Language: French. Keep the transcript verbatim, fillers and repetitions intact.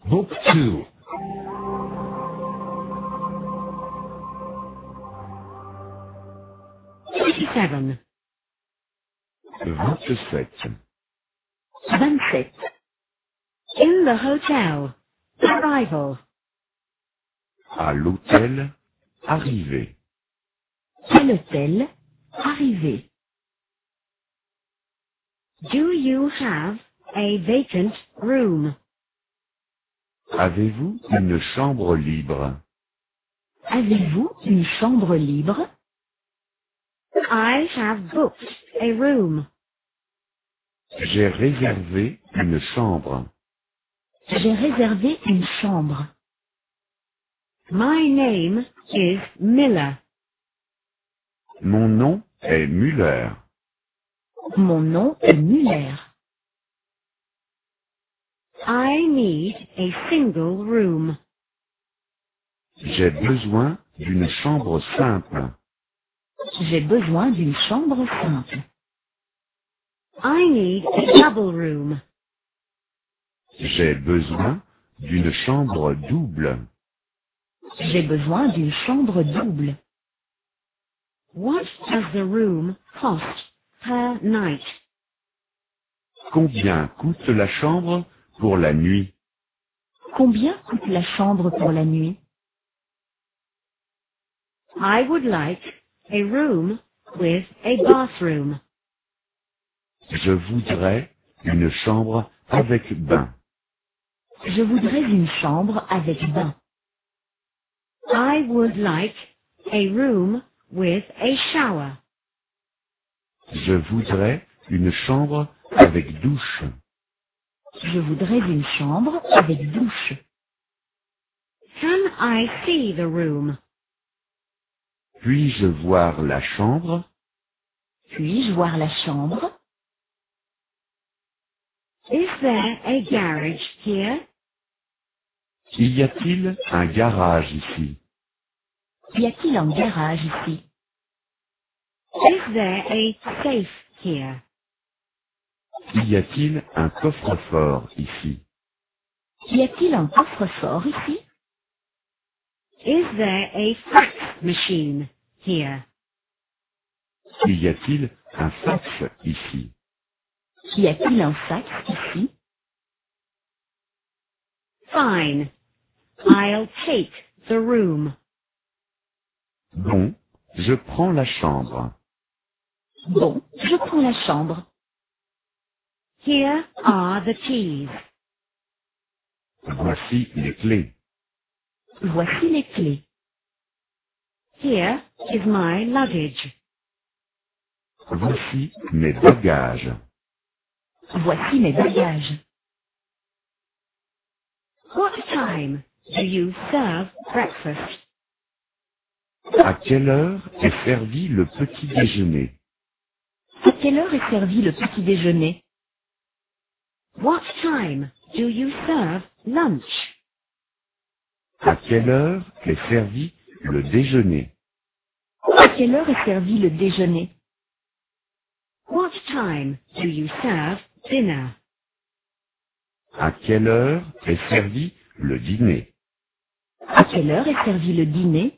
Book two. twenty-seven. vingt-sept. vingt-sept. In the hotel. Arrival. À l'hôtel, arrivé. À l'hôtel. Arrivé. Do you have a vacant room? Avez-vous une chambre libre? Avez-vous une chambre libre? I have booked a room. J'ai réservé une chambre. J'ai réservé une chambre. My name is Miller. Mon nom est Müller. Mon nom est Muller. I need a single room. J'ai besoin d'une chambre simple. J'ai besoin d'une chambre simple. I need a double room. J'ai besoin d'une chambre double. J'ai besoin d'une chambre double. What does the room cost per night? Combien coûte la chambre pour la nuit? Combien coûte la chambre pour la nuit? I would like a room with a bathroom. Je voudrais une chambre avec bain. Je voudrais une chambre avec bain. I would like a room with a shower. Je voudrais une chambre avec douche. Je voudrais une chambre avec douche. Can I see the room? Puis-je voir la chambre? Puis-je voir la chambre? Is there a garage here? Y a-t-il un garage ici? Y a-t-il un garage ici? Is there a safe here? Y a-t-il un coffre-fort ici? Y a-t-il un coffre-fort ici? Is there a fax machine here? Y a-t-il un fax ici? Y a-t-il un fax ici? Fine. I'll take the room. Bon, je prends la chambre. Bon, je prends la chambre. Here are the keys. Voici les clés. Voici les clés. Here is my luggage. Voici mes bagages. Voici mes bagages. What time do you serve breakfast? À quelle heure est servi le petit déjeuner? À quelle heure est servi le petit déjeuner? What time do you serve lunch? À quelle heure est servi le déjeuner? À quelle heure est servi le déjeuner? What time do you serve dinner? À quelle heure est servi le dîner? À quelle heure est servi le dîner?